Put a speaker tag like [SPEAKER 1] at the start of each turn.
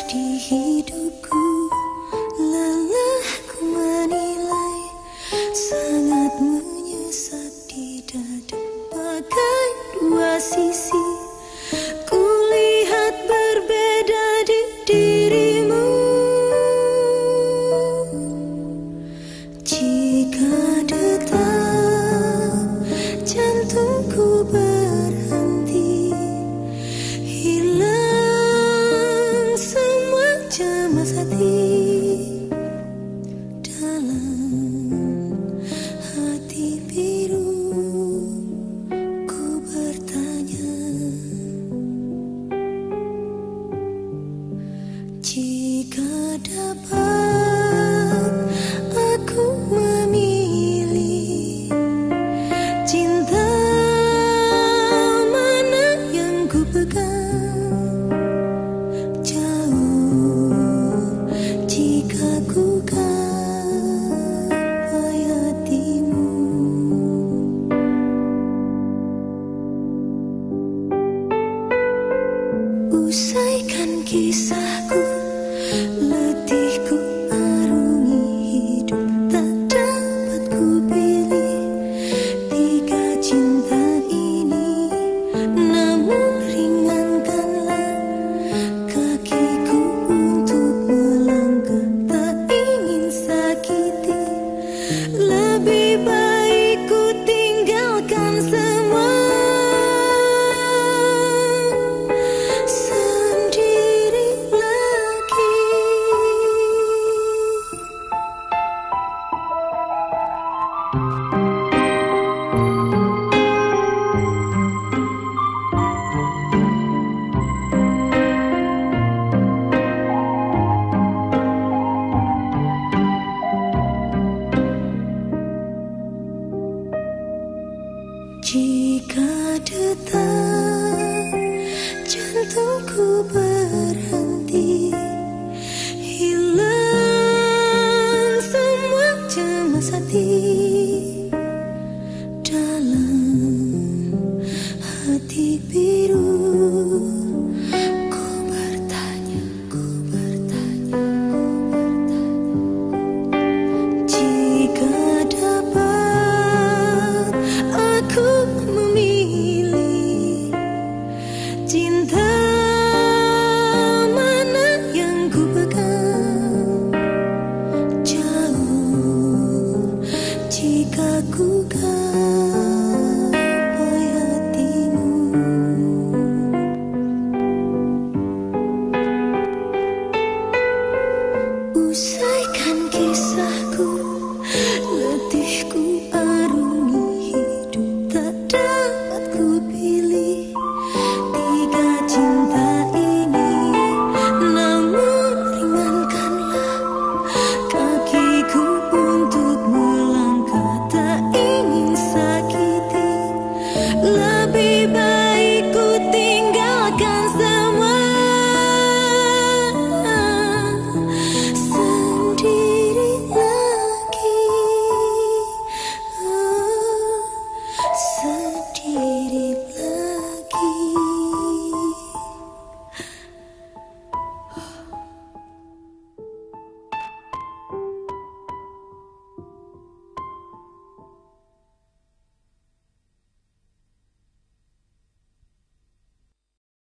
[SPEAKER 1] di hidupku, lelah ku menilai, sangat menyesat di dada. Bagai dua sisi, kulihat berbeda di dirimu. Jika detak jantungku berhenti, hilang semua cemas hati. Dalam hati biru ku bertanya, jika dapat aku memilih, cinta mana yang ku pegang? Jauh jika ku gapai hatimu. Usaikan kisahku,